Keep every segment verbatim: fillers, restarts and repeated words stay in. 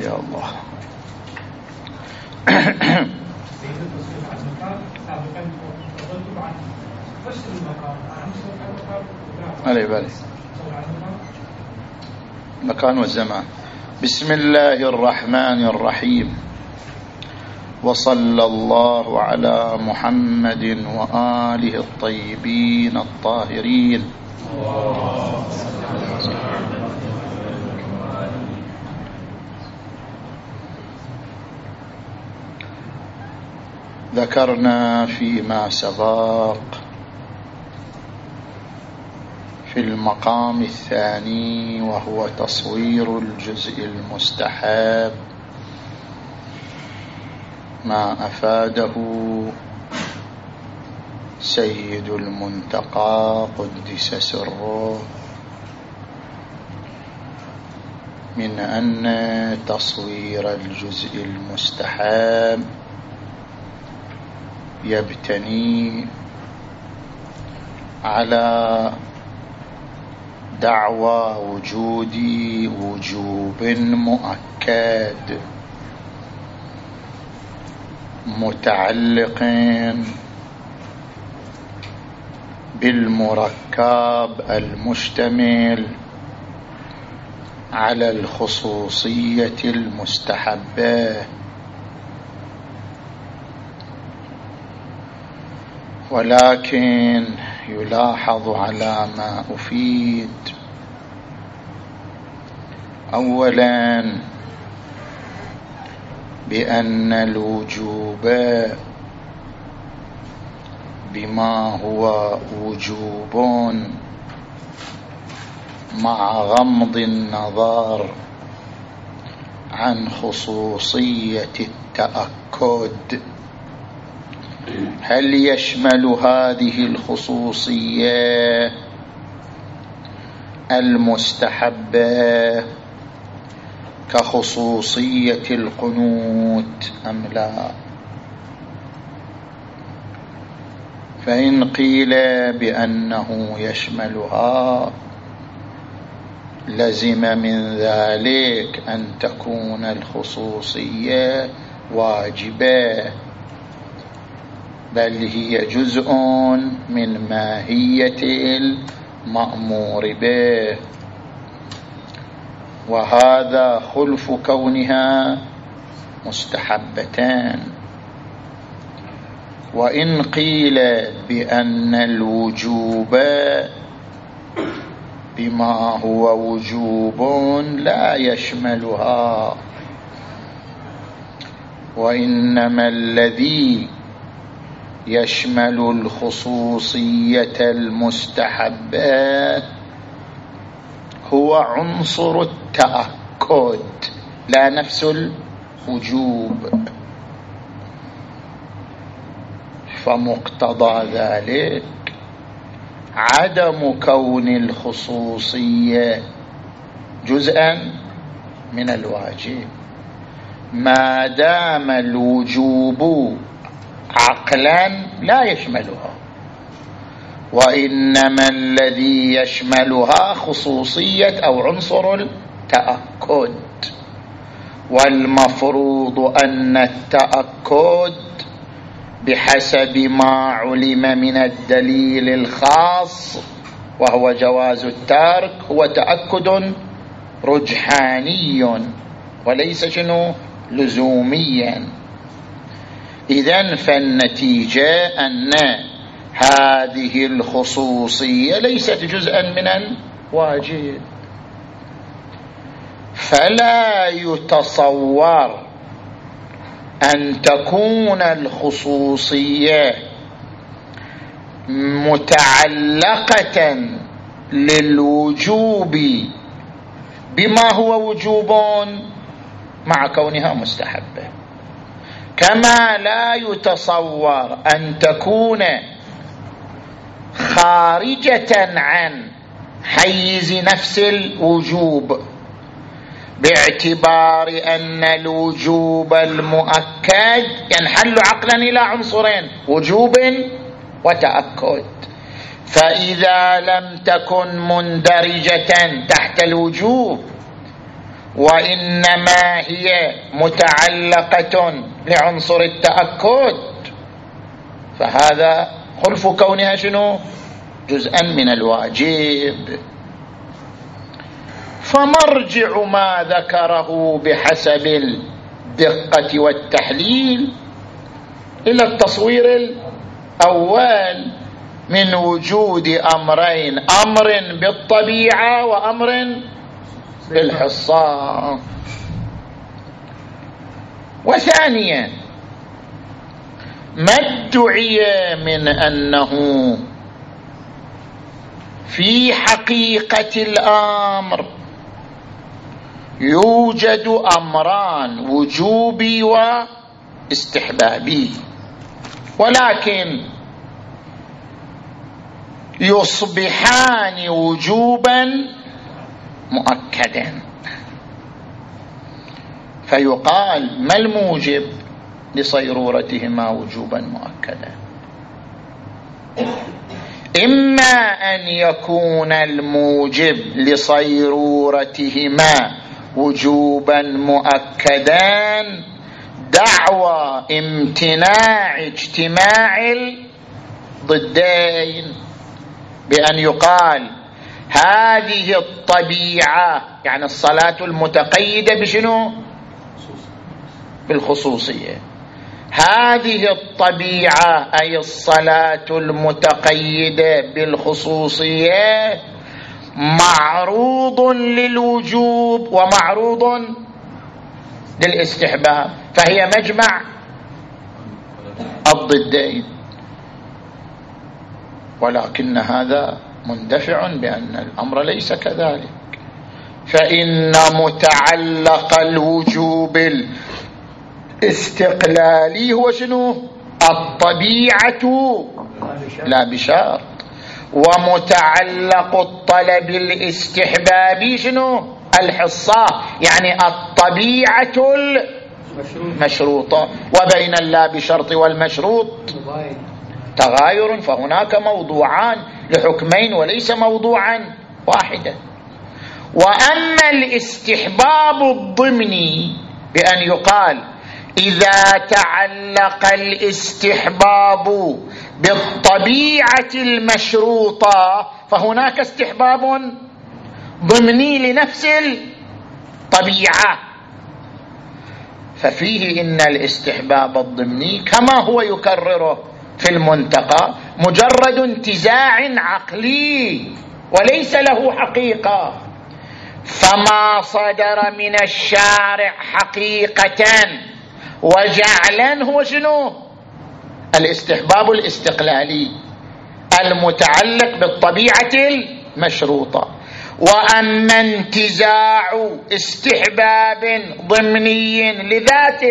يا الله. علي بالي مكان والزمان. بسم الله الرحمن الرحيم، وصلى الله على محمد وآله الطيبين الطاهرين. ذكرنا فيما سبق في المقام الثاني وهو تصوير الجزء المستحب ما أفاده سيد المنتقى قدس سره من أن تصوير الجزء المستحب يبتني على دعوى وجود وجوب مؤكد متعلق بالمركب المشتمل على الخصوصية المستحبة، ولكن يلاحظ على ما أفيد أولا بأن الوجوب بما هو وجوب مع غمض النظر عن خصوصية التأكد، هل يشمل هذه الخصوصية المستحبة كخصوصية القنوت أم لا؟ فإن قيل بأنه يشملها لزم من ذلك أن تكون الخصوصية واجبة، بل هي جزء من ماهية المأمور به، وهذا خلف كونها مستحبتان. وإن قيل بأن الوجوب بما هو وجوب لا يشملها، وإنما الذي يشمل الخصوصية المستحبة هو عنصر التأكد لا نفس الوجوب، فمقتضى ذلك عدم كون الخصوصية جزءا من الواجب ما دام الوجوب عقلا لا يشملها، وإنما الذي يشملها خصوصية أو عنصر التأكد، والمفروض أن التأكد بحسب ما علم من الدليل الخاص وهو جواز الترك هو تأكد رجحاني وليس شنو لزوميا. إذن فالنتيجة أن هذه الخصوصية ليست جزءا من الواجب، فلا يتصور أن تكون الخصوصية متعلقة للوجوب بما هو وجوب مع كونها مستحبة، كما لا يتصور أن تكون خارجة عن حيز نفس الوجوب، باعتبار أن الوجوب المؤكد ينحل عقلا إلى عنصرين وجوب وتأكد، فإذا لم تكن مندرجة تحت الوجوب وإنما هي متعلقة لعنصر التأكد، فهذا خلف كونها شنو؟ جزءا من الواجب. فمرجع ما ذكره بحسب الدقة والتحليل إلى التصوير الأول من وجود أمرين، أمر بالطبيعة وأمر بالحصة. وثانيا ما ادعي من أنه في حقيقة الأمر يوجد أمران وجوبي واستحبابي، ولكن يصبحان وجوبا مؤكدا، فيقال ما الموجب لصيرورتهما وجوبا مؤكدا؟ إما أن يكون الموجب لصيرورتهما وجوبا مؤكدا دعوى امتناع اجتماع الضدين، بأن يقال هذه الطبيعة يعني الصلاة المتقيدة بشنو؟ بالخصوصية، هذه الطبيعة أي الصلاة المتقيدة بالخصوصية معروض للوجوب ومعروض للاستحباب، فهي مجمع الضدين. ولكن هذا مندفع بأن الأمر ليس كذلك، فإن متعلق الوجوب الاستقلالي هو شنو؟ الطبيعة لا بشرط، ومتعلق الطلب الاستحبابي شنو؟ الحصة، يعني الطبيعة المشروطة. وبين اللا بشرط والمشروط تغاير، فهناك موضوعان لحكمين وليس موضوعا واحدا. وأما الاستحباب الضمني بأن يقال إذا تعلق الاستحباب بالطبيعة المشروطة فهناك استحباب ضمني لنفس الطبيعة، ففيه إن الاستحباب الضمني كما هو يكرره في المنتقى مجرد انتزاع عقلي وليس له حقيقة، فما صدر من الشارع حقيقة وجعلا هو شنو؟ الاستحباب الاستقلالي المتعلق بالطبيعة المشروطة. وأما انتزاع استحباب ضمني لذات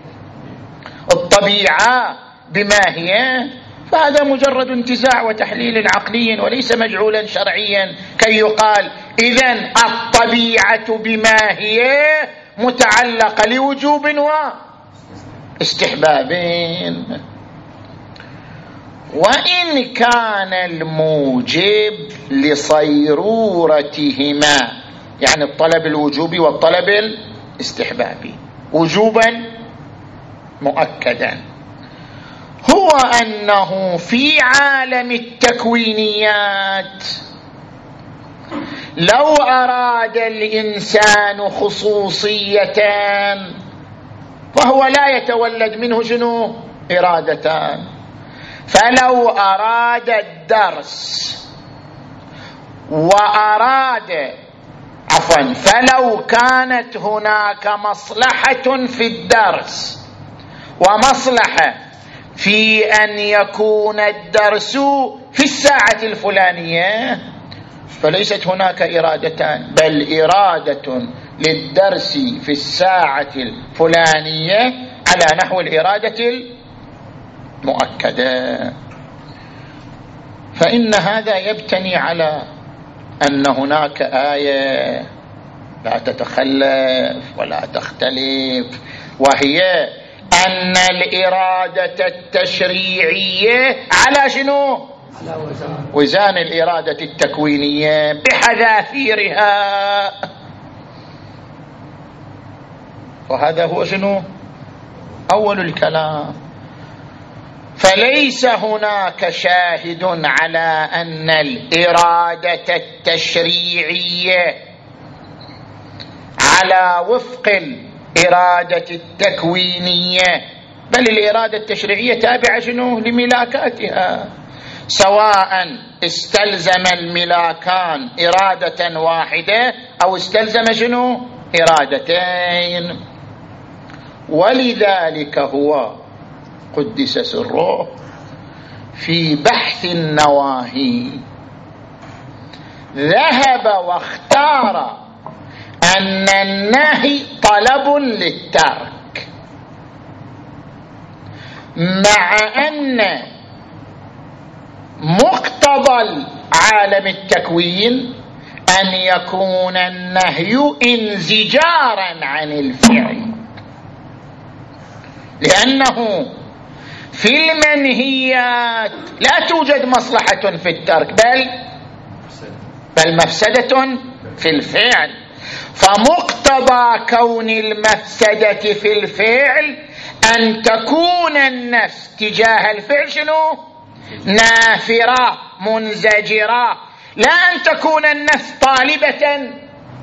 الطبيعة بما هي فهذا مجرد انتزاع وتحليل عقلي وليس مجعولا شرعيا كي يقال إذن الطبيعة بما هي متعلقة لوجوب واستحبابين. وإن كان الموجب لصيرورتهما يعني الطلب الوجوبي والطلب الاستحبابي وجوبا مؤكدا، هو أنه في عالم التكوينيات لو أراد الإنسان خصوصية فهو لا يتولد منه شنو؟ إرادتان. فلو أراد الدرس وأراد عفوا فلو كانت هناك مصلحة في الدرس ومصلحة في أن يكون الدرس في الساعة الفلانية فليست هناك إرادتان، بل إرادة للدرس في الساعة الفلانية على نحو الإرادة المؤكدة. فإن هذا يبتني على أن هناك آية لا تتخلف ولا تختلف، وهي أن الإرادة التشريعية على شنو؟ وزان الإرادة التكوينية بحذافيرها. وهذا هو شنو أول الكلام. فليس هناك شاهد على أن الإرادة التشريعية على وفق الإرادة التكوينية، بل الإرادة التشريعية تابعة شنو لملاكاتها، سواء استلزم الملاكان إرادة واحدة أو استلزم شنو إرادتين. ولذلك هو قدس سره في بحث النواهي ذهب واختار أن النهي طلب للترك، مع أن مقتضى العالم التكوين أن يكون النهي انزجارا عن الفعل، لأنه في المنهيات لا توجد مصلحة في الترك بل بل مفسدة في الفعل، فمقتضى كون المفسدة في الفعل أن تكون النفس تجاه الفعل شنو نافرة منزجرة، لا أن تكون النفس طالبة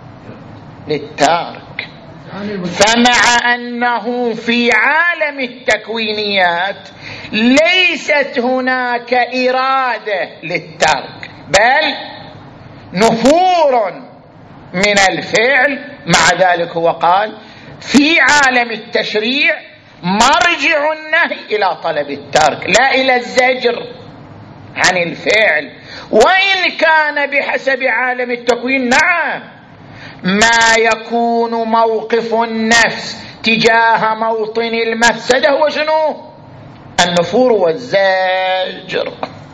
للترك. فمع أنه في عالم التكوينيات ليست هناك إرادة للترك بل نفور من الفعل، مع ذلك هو قال في عالم التشريع مرجع النهي إلى طلب الترك لا إلى الزجر عن الفعل. وإن كان بحسب عالم التكوين نعم ما يكون موقف النفس تجاه موطن المفسدة هو شنو النفور والزجر.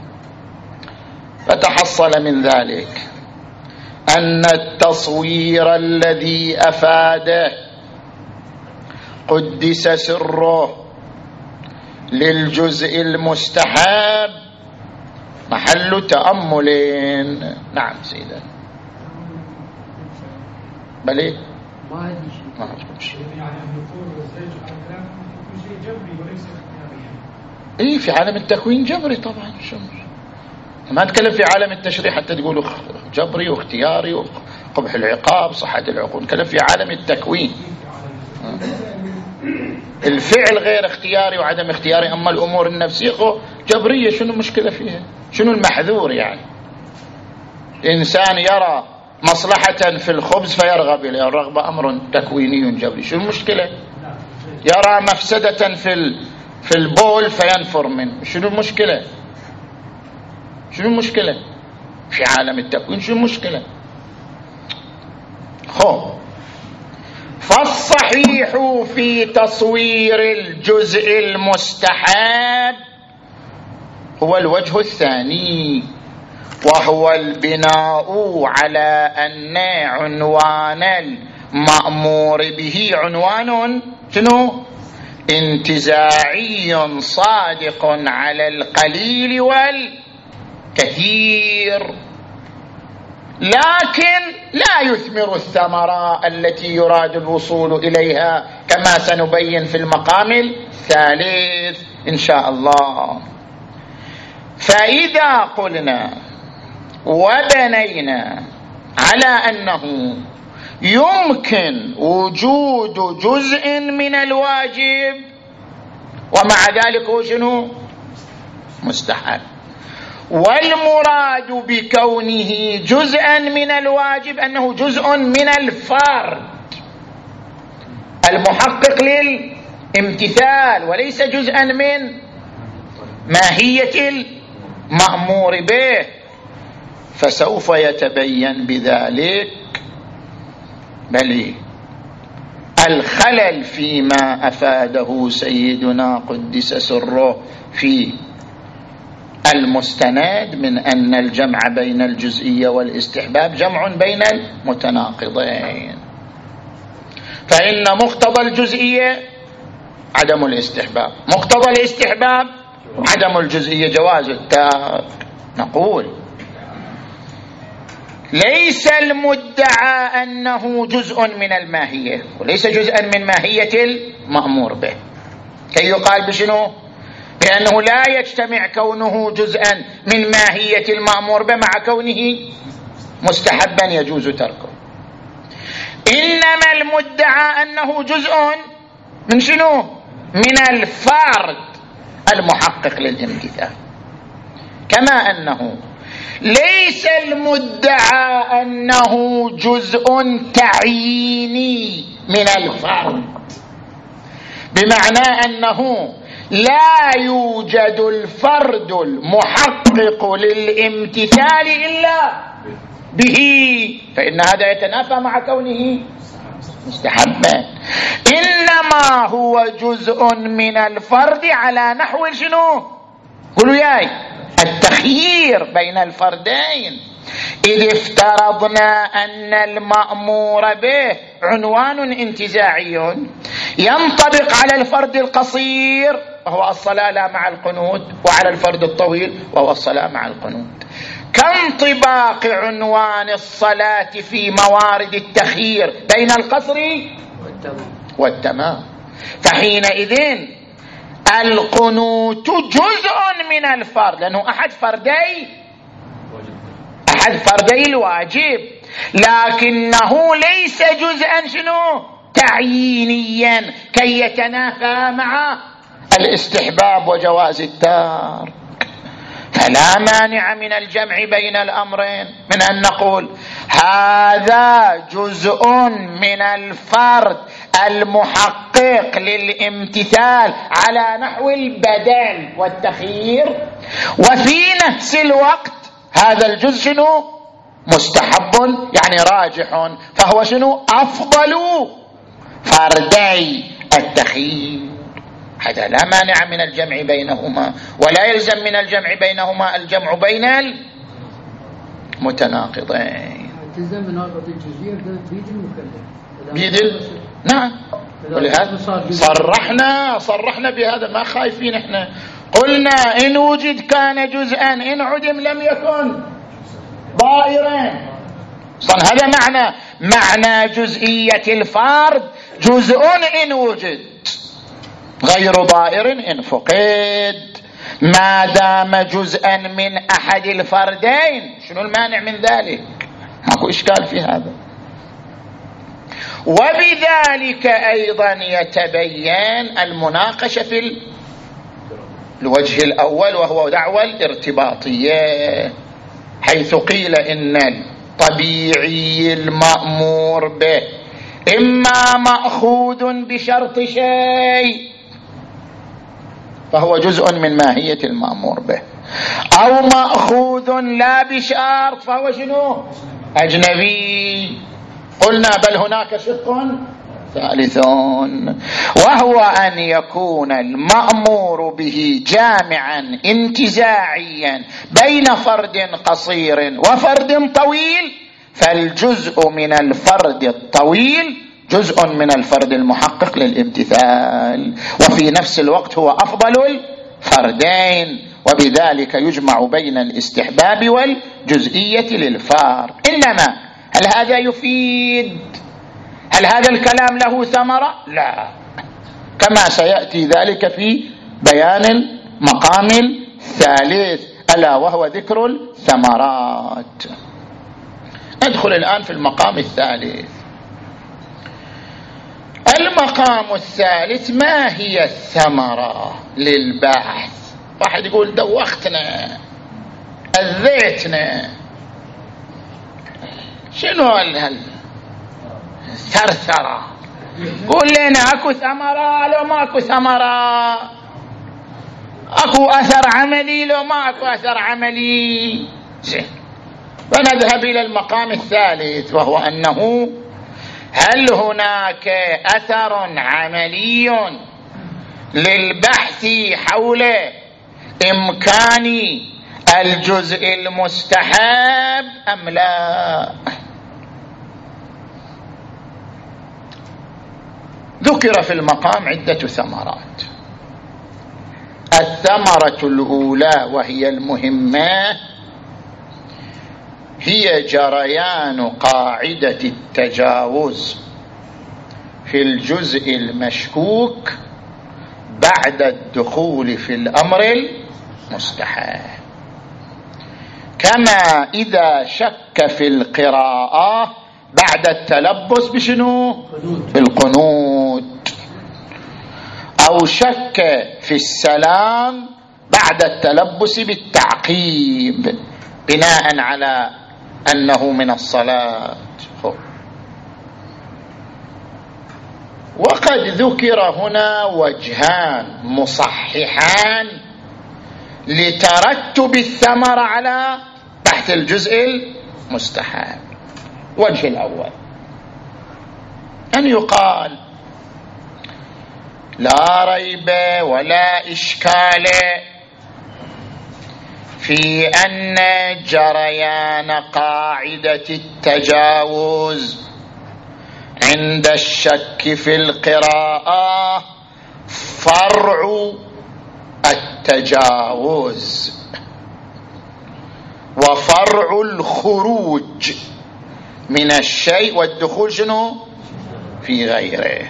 فتحصل من ذلك أن التصوير الذي أفاده قدس سره للجزء المستحب محل تأمل. نعم سيدنا بلي ما هذه شيء ما هذا شيء يعني النفور والزيج على الكلام يكون شيء جبري وليس اختياري. اي في عالم التكوين جبري طبعا، شو ما نتكلم في عالم التشريع حتى تقولوا جبري واختياري وقبح العقاب صحة العقول، نتكلم في عالم التكوين. الفعل غير اختياري وعدم اختياري، اما الامور النفسيه جبريه شنو المشكله فيها؟ شنو المحذور يعني؟ انسان يرى مصلحة في الخبز فيرغب إليه، الرغبة أمر تكويني جبري، شو المشكلة؟ يرى مفسدة في في البول فينفر منه، شنو المشكلة؟ شنو المشكلة؟ في عالم التكوين شنو المشكلة؟ خو فالصحيح في تصوير الجزء المستحب هو الوجه الثاني، وهو البناء على أن عنوان المأمور به عنوان شنو؟ انتزاعي صادق على القليل والكثير، لكن لا يثمر الثمرة التي يراد الوصول إليها كما سنبين في المقام الثالث إن شاء الله. فإذا قلنا وبنينا على أنه يمكن وجود جزء من الواجب ومع ذلك هو شنو؟ مستحب، والمراد بكونه جزءا من الواجب أنه جزء من الفرد المحقق للامتثال وليس جزءا من ماهية المأمور به. فسوف يتبين بذلك بل الخلل فيما أفاده سيدنا قدس سره في المستند من أن الجمع بين الجزئية والاستحباب جمع بين المتناقضين، فإن مقتضى الجزئية عدم الاستحباب، مقتضى الاستحباب عدم الجزئية جواز الترك. نقول ليس المدعى أنه جزء من الماهية وليس جزءا من ماهية المأمور به، كي يقال بشنو؟ بأنه لا يجتمع كونه جزءا من ماهية المأمور به مع كونه مستحبا يجوز تركه. إنما المدعى أنه جزء من شنو؟ من الفرد المحقق للامتثال، كما أنه ليس المدعى أنه جزء تعييني من الفرد، بمعنى أنه لا يوجد الفرد المحقق للامتثال إلا به، فإن هذا يتنافى مع كونه مستحبا. إنما هو جزء من الفرد على نحو شنو؟ قولوا ياي التخيير بين الفردين. إذ افترضنا أن المأمور به عنوان انتزاعي ينطبق على الفرد القصير وهو الصلاة لا مع القنوت، وعلى الفرد الطويل وهو الصلاة مع القنوت، كانطباق عنوان الصلاة في موارد التخيير بين القصر والتمام. فحينئذ القنوت جزء من الفرد لأنه أحد فردي أحد فردي الواجب، لكنه ليس جزءا شنو؟ تعيينيا كي يتنافى مع الاستحباب وجواز الترك. فلا مانع من الجمع بين الأمرين، من أن نقول هذا جزء من الفرد المحقق للامتثال على نحو البدل والتخيير، وفي نفس الوقت هذا الجزء شنو؟ مستحب يعني راجح، فهو شنو؟ أفضل فردي التخيير. هذا لا مانع من الجمع بينهما، ولا يلزم من الجمع بينهما الجمع بين المتناقضين. تلزم من هذه الجزئية بيد المكلف بيد. نعم، ولهذا صرحنا صرحنا بهذا، ما خايفين احنا. قلنا إن وجد كان جزءا، إن عدم لم يكن ضائرا. صن هذا معنى معنى جزئية الفرد، جزء إن وجد غير ضائر إن فقد. ما دام جزءا من أحد الفردين شنو المانع من ذلك؟ ماكو إشكال في هذا. وبذلك أيضا يتبين المناقشة في الوجه الأول وهو دعوى الارتباطية، حيث قيل إن الطبيعي المأمور به إما مأخوذ بشرط شيء فهو جزء من ماهية المأمور به، أو مأخوذ لا بشرط فهو شنو؟ أجنبي. قلنا بل هناك شق ثالث، وهو أن يكون المأمور به جامعا انتزاعيا بين فرد قصير وفرد طويل، فالجزء من الفرد الطويل جزء من الفرد المحقق للامتثال، وفي نفس الوقت هو أفضل الفردين، وبذلك يجمع بين الاستحباب والجزئية للفار. إنما هل هذا يفيد؟ هل هذا الكلام له ثمرة؟ لا، كما سيأتي ذلك في بيان المقام الثالث ألا وهو ذكر الثمرات. ندخل الآن في المقام الثالث. المقام الثالث ما هي الثمرة للبحث؟ واحد يقول دوختنا أذيتنا، شنو الثرثرة؟ قول لنا اكو ثمرة لو ما اكو ثمرة، اكو اثر عملي لو ما اكو اثر عملي. زين، فنذهب الى المقام الثالث وهو انه هل هناك اثر عملي للبحث حول امكان الجزء المستحب ام لا؟ ذكر في المقام عدة ثمرات. الثمرة الأولى وهي المهمة هي جريان قاعدة التجاوز في الجزء المشكوك بعد الدخول في الأمر المستحال، كما إذا شك في القراءة بعد التلبس بشنو؟ بالقنوت، أو شك في السلام بعد التلبس بالتعقيب بناء على أنه من الصلاة. وقد ذكر هنا وجهان مصححان لترتب الثمرة على بحث الجزء المستحال. الوجه الأول أن يقال لا ريب ولا إشكال في أن جريان قاعدة التجاوز عند الشك في القراءة فرع التجاوز وفرع الخروج من الشيء والدخول شنو في غيره،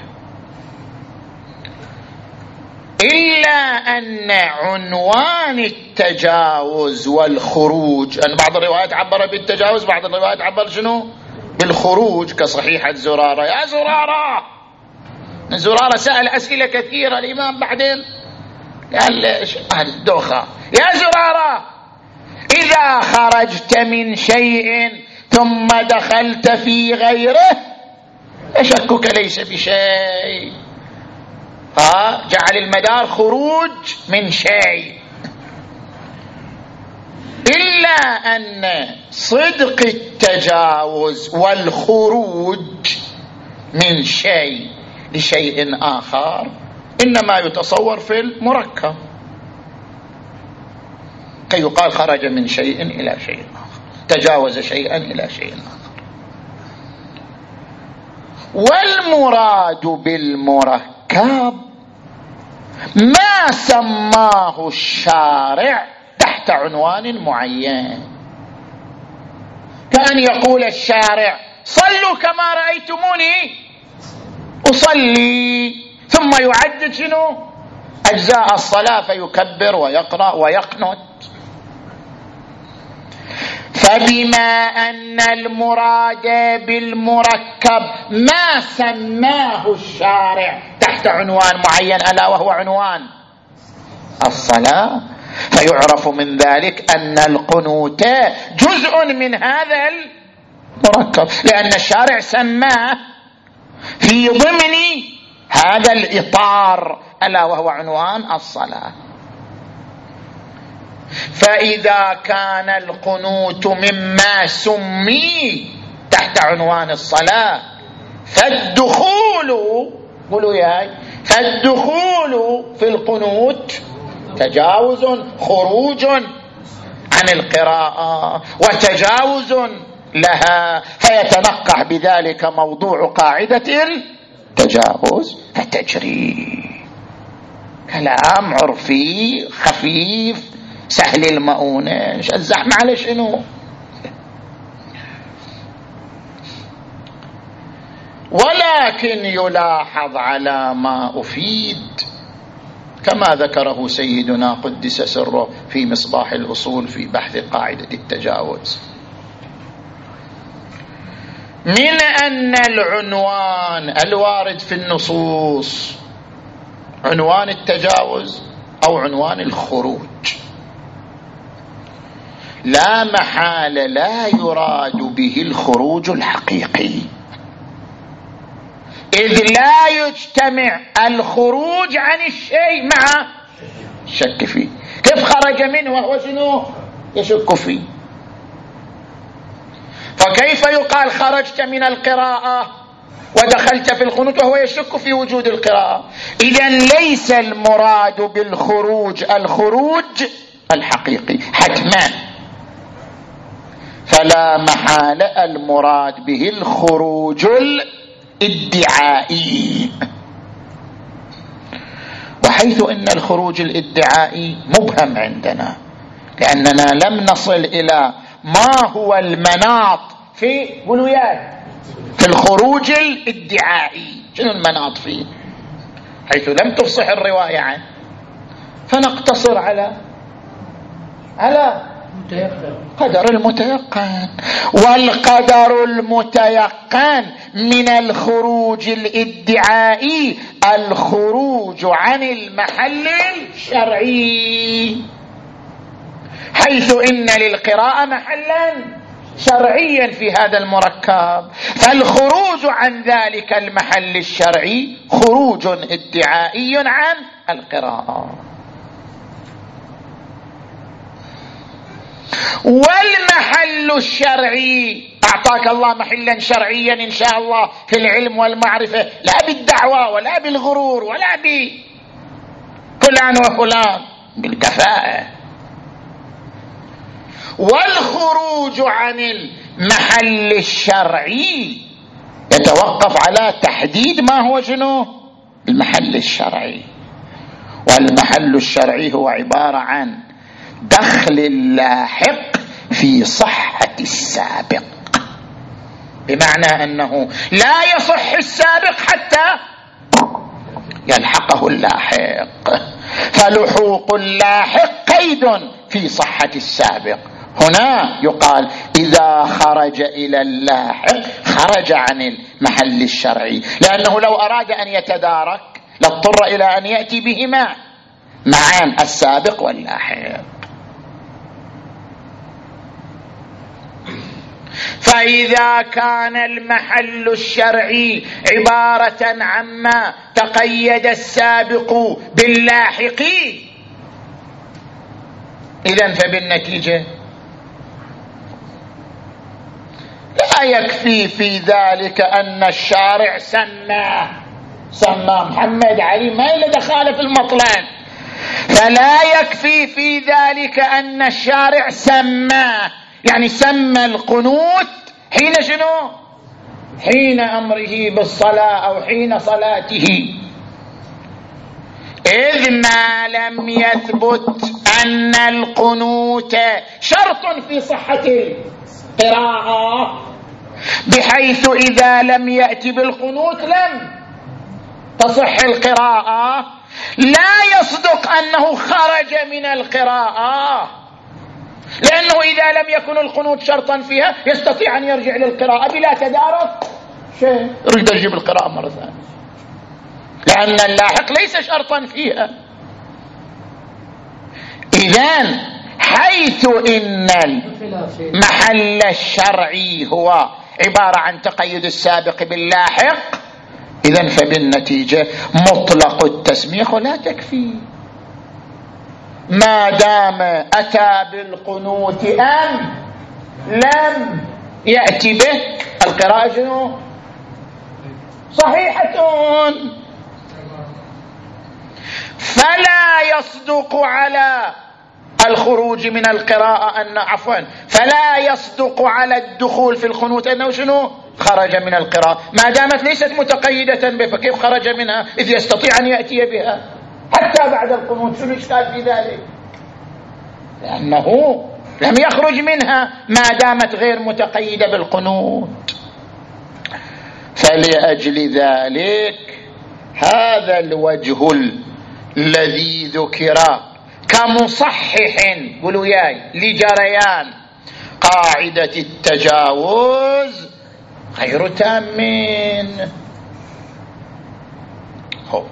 إلا أن عنوان التجاوز والخروج، أن بعض الروايات عبر بالتجاوز، بعض الروايات عبر شنو بالخروج، كصحيحة زرارة. يا زرارة، زرارة سأل أسئلة كثيرة الإمام، بعدين قال ليش الدوخة، يا زرارة إذا خرجت من شيء ثم دخلت في غيره شكك ليس بشيء. ها جعل المدار خروج من شيء، إلا أن صدق التجاوز والخروج من شيء لشيء آخر إنما يتصور في المركب، كي يقال خرج من شيء إلى شيء آخر، تجاوز شيئا إلى شيء آخر. والمراد بالمركب ما سماه الشارع تحت عنوان معين، كأن يقول الشارع صلوا كما رأيتموني أصلي، ثم يعدد شنو أجزاء الصلاة فيكبر ويقرأ ويقنت. فبما أن المراد بالمركب ما سماه الشارع تحت عنوان معين ألا وهو عنوان الصلاة، فيعرف من ذلك أن القنوت جزء من هذا المركب، لأن الشارع سماه في ضمن هذا الإطار ألا وهو عنوان الصلاة. فإذا كان القنوت مما سمي تحت عنوان الصلاة فالدخول قولوا ياي فالدخول في القنوت تجاوز خروج عن القراءة وتجاوز لها، فيتنقح بذلك موضوع قاعدة التجاوز فتجري. كلام عرفي خفيف سهل المؤونة، الزحمة على شنو؟ ولكن يلاحظ على ما أفيد كما ذكره سيدنا قدس سره في مصباح الأصول في بحث قاعدة التجاوز، من أن العنوان الوارد في النصوص عنوان التجاوز أو عنوان الخروج لا محال لا يراد به الخروج الحقيقي، إذ لا يجتمع الخروج عن الشيء مع الشك فيه. كيف خرج منه وهو شنو يشك فيه؟ فكيف يقال خرجت من القراءة ودخلت في القنوت وهو يشك في وجود القراءة؟ إذن ليس المراد بالخروج الخروج الحقيقي حتما، فلا محال المراد به الخروج الادعائي، وحيث إن الخروج الادعائي مبهم عندنا لأننا لم نصل إلى ما هو المناط في قولوا وياي في الخروج الادعائي؟ شنو المناط فيه حيث لم تفصح الرواية عنه؟ فنقتصر على على قدر المتيقن. والقدر المتيقن من الخروج الادعائي الخروج عن المحل الشرعي، حيث إن للقراءة محلا شرعيا في هذا المركب، فالخروج عن ذلك المحل الشرعي خروج ادعائي عن القراءة. والمحل الشرعي أعطاك الله محلا شرعيا إن شاء الله في العلم والمعرفة، لا بالدعوة ولا بالغرور ولا بفلان وفلان، بالكفاءة. والخروج عن المحل الشرعي يتوقف على تحديد ما هو شنو المحل الشرعي. والمحل الشرعي هو عبارة عن دخل اللاحق في صحة السابق، بمعنى أنه لا يصح السابق حتى يلحقه اللاحق، فلحوق اللاحق قيد في صحة السابق. هنا يقال إذا خرج إلى اللاحق خرج عن المحل الشرعي، لأنه لو أراد أن يتدارك لاضطر إلى أن يأتي بهما معا، السابق واللاحق. فإذا كان المحل الشرعي عبارة عما تقيد السابق باللاحق، إذن فبالنتيجة لا يكفي في ذلك أن الشارع سمى سمى محمد علي، ما إلا دخل في المطلع، فلا يكفي في ذلك أن الشارع سمى، يعني سمى القنوت حين شنو؟ حين أمره بالصلاة أو حين صلاته، إذ ما لم يثبت أن القنوت شرط في صحة القراءة، بحيث إذا لم يأتي بالقنوت لم تصح القراءة. لا يصدق أنه خرج من القراءة، لأنه إذا لم يكن القنوت شرطا فيها يستطيع أن يرجع للقراءة بلا تدارك شيء، يريد يجيب القراءة مرة ثانية، لأن اللاحق ليس شرطا فيها. إذن حيث إن المحل الشرعي هو عبارة عن تقيد السابق باللاحق، إذن فبالنتيجة مطلق التسميح لا تكفي، ما دام أتى بالقنوت أم لم يأتي به القراءة شنو؟ صحيحة. فلا يصدق على الخروج من القراءة أن عفوا فلا يصدق على الدخول في القنوت أنه شنو؟ خرج من القراءة، ما دامت ليست متقيدة به، فكيف خرج منها إذ يستطيع أن يأتي بها حتى بعد القنوت؟ شنو الإشكال في ذلك؟ لأنه لم يخرج منها ما دامت غير متقيدة بالقنوت. فلأجل ذلك هذا الوجه الذي ذكر كمصحح قولوا ياي لجريان قاعدة التجاوز غير تامين. هو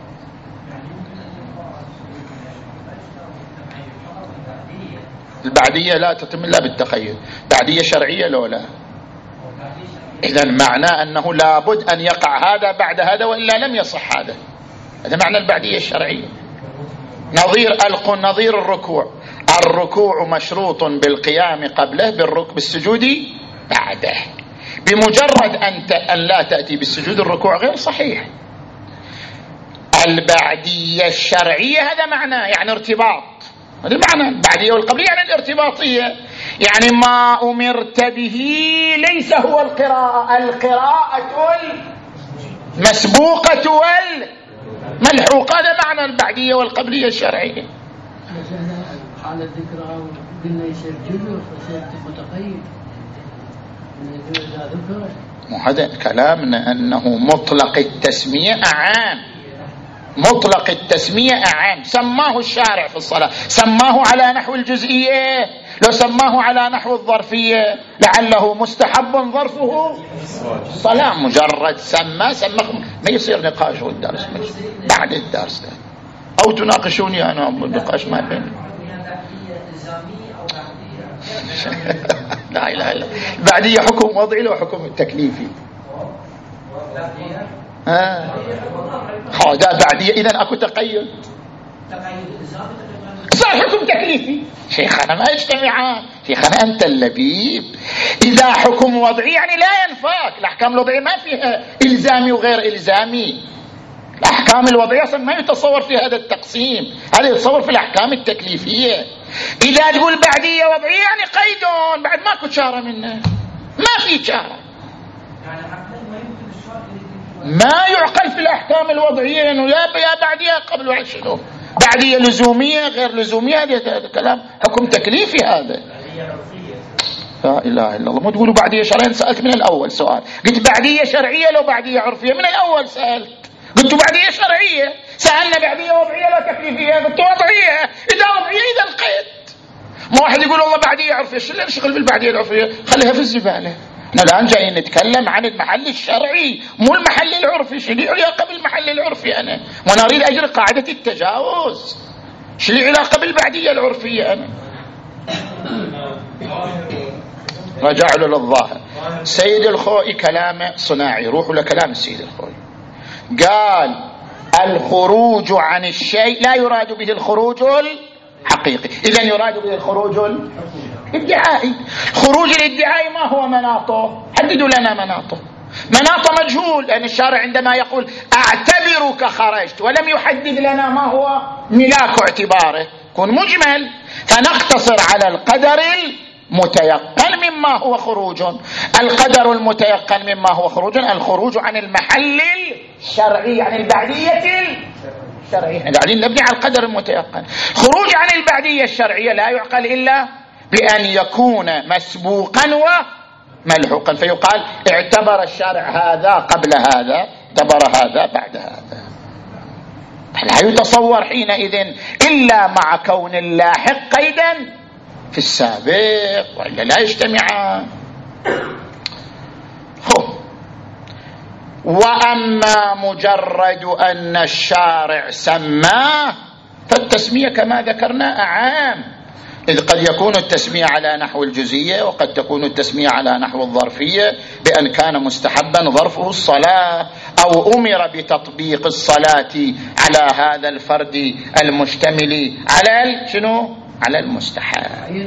البعدية لا تتم إلا بالتقيد، بعدية شرعية لو لا، إذن معناه أنه لابد أن يقع هذا بعد هذا وإلا لم يصح هذا، هذا معنى البعدية الشرعية. نظير القن نظير الركوع، الركوع مشروط بالقيام قبله بالركب بالسجود بعده، بمجرد أن, أن لا تأتي بالسجود الركوع غير صحيح. البعدية الشرعية هذا معناه يعني ارتباط، هذا معنى البعدية والقبلية يعني الارتباطية، يعني ما أمرت به ليس هو القراءة، القراءة المسبوقة والملحوقة، هذا معنى البعدية والقبلية الشرعية. حال الذكر قلنا يصير جزء ويصير متقيد إذا ذكر. مو هذا كلامنا أنه مطلق التسمية أعام، مطلق التسمية أعام. سماه الشارع في الصلاة، سماه على نحو الجزئية، لو سماه على نحو الظرفية لعله مستحب ظرفه صلاة. مجرد سمى سمى ما يصير نقاش في الدرس بعد الدرس، أو تناقشوني أنا النقاش ما بيني. لا إله إلا بعدية حكم وضعي لو حكم تكليفي. ها هذا بعدية إذن أكو تقيد، صار حكم تكليفي. شيخنا ما يجتمعان، شيخنا أنت اللبيب. إذا حكم وضعي يعني لا ينفاك. الأحكام الوضعية ما فيها إلزامي وغير إلزامي، الأحكام الوضعية أصلا ما يتصور في هذا التقسيم، هذا يتصور في الأحكام التكليفية. إذا تقول بعدية وضعية يعني قيدون، بعد ماكو شارة منه، ما في شارة، ما يعقل في الأحكام الوضعية إنه يا يا بعدية قبل وعشرين بعدية لزومية غير لزومية. هذا كلام حكم تكليفي هذا. لا إله إلا الله. مو تقولوا بعدية شرعية. سألت من الأول سؤال قلت بعدية شرعية لو بعدية عرفية، من الأول سألت قلت بعدية شرعية، سألنا بعدية وضعية لا تكليفية قلت وضعية. إذا وضعية إذا القيد. ما واحد يقول والله بعدية عرفية، شو اللي نشغل بالبعدية العرفية؟ خليها في الزبالة. احنا الآن جايين نتكلم عن المحل الشرعي مو المحل العرفي. شو لي علاقة بالمحل العرفي؟ أنا وأنا أريد أجري قاعدة التجاوز، شو لي علاقة بالبعدية العرفية؟ أنا رجع له للظاهر. سيد الخوئي كلامه صناعي، روحوا لكلام السيد الخوئي. قال الخروج عن الشيء لا يراد به الخروج الحقيقي، إذن يراد به الخروج الادعائي. خروج الادعائي ما هو مناطه؟ حددوا لنا مناطه. مناطه مجهول، لأن الشارع عندما يقول أعتبرك خرجت ولم يحدد لنا ما هو ملاك اعتباره يكون مجمل، فنقتصر على القدر المتيقن مما هو خروج. القدر المتيقن مما هو خروج الخروج عن المحل الشرعي، عن البعدية الشرعية. قاعدين نبني على القدر المتيقن. خروج عن البعدية الشرعية لا يعقل إلا بأن يكون مسبوقا وملحوقا، فيقال اعتبر الشارع هذا قبل هذا، اعتبر هذا بعد هذا. لا يتصور حينئذ إلا مع كون اللاحق قيدا في السابق، وإلا لا يجتمعان. وأما مجرد أن الشارع سماه فالتسمية كما ذكرنا أعام، إذ قد يكون التسمية على نحو الجزئية وقد تكون التسمية على نحو الظرفية، بأن كان مستحبا ظرفه الصلاة، أو أمر بتطبيق الصلاة على هذا الفرد المشتمل على شنو؟ على المستحب.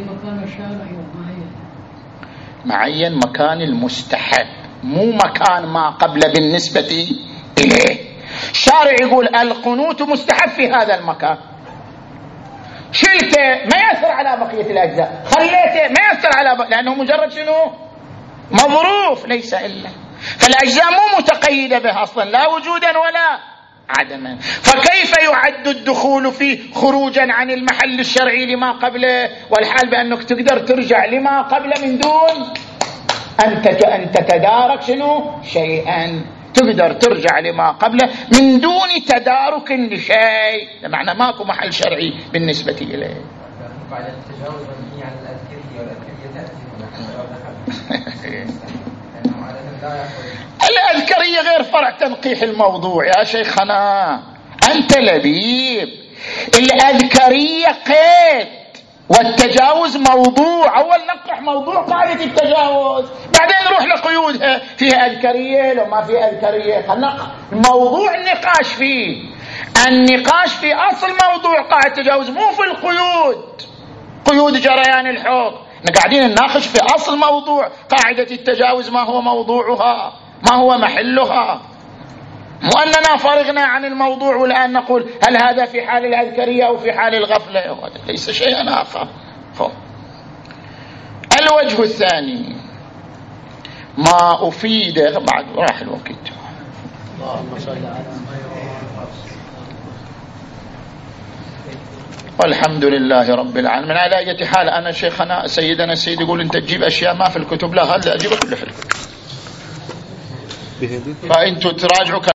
معين مكان المستحب، مو مكان ما قبل بالنسبة إليه. الشارع يقول القنوت مستحب في هذا المكان، شلته ما يأثر على بقية الأجزاء، خليته ما يأثر على بقية، لأنه مجرد شنو؟ مظروف ليس إلا، فالأجزاء مو متقيدة به أصلا لا وجودا ولا عدما. فكيف يعد الدخول فيه خروجا عن المحل الشرعي لما قبله، والحال بأنك تقدر ترجع لما قبله من دون أن تتدارك شنو شيئا، تقدر ترجع لما قبله من دون تدارك لشيء، بمعنى ماكو محل شرعي بالنسبة إليه. بعد التجاوز مبني على الأذكرية، والأذكرية تأتي الأذكرية غير فرع تنقيح الموضوع يا شيخنا، أنت لبيب. الأذكرية قيد والتجاوز موضوع. أول نقح موضوع قاعدة التجاوز، بعدين نروح لقيودها، فيها أذكرية لو ما فيها أذكرية. خلق موضوع النقاش فيه، النقاش في أصل موضوع قاعدة التجاوز مو في القيود، قيود جريان الحكم. قاعدين نناقش في أصل موضوع قاعدة التجاوز، ما هو موضوعها، ما هو محلها، مو أننا فرغنا عن الموضوع والآن نقول هل هذا في حال الأذكرية أو في حال الغفلة، ليس شيئا آخر. الوجه الثاني ما أفيد بعد راح الوقت. اللهم صل على والحمد لله رب العالمين. على أي حال أنا شيخنا سيدنا السيد يقول أنت تجيب أشياء ما في الكتب، لا هذا أجيب كله في الكتب، فأنتوا تراجعوا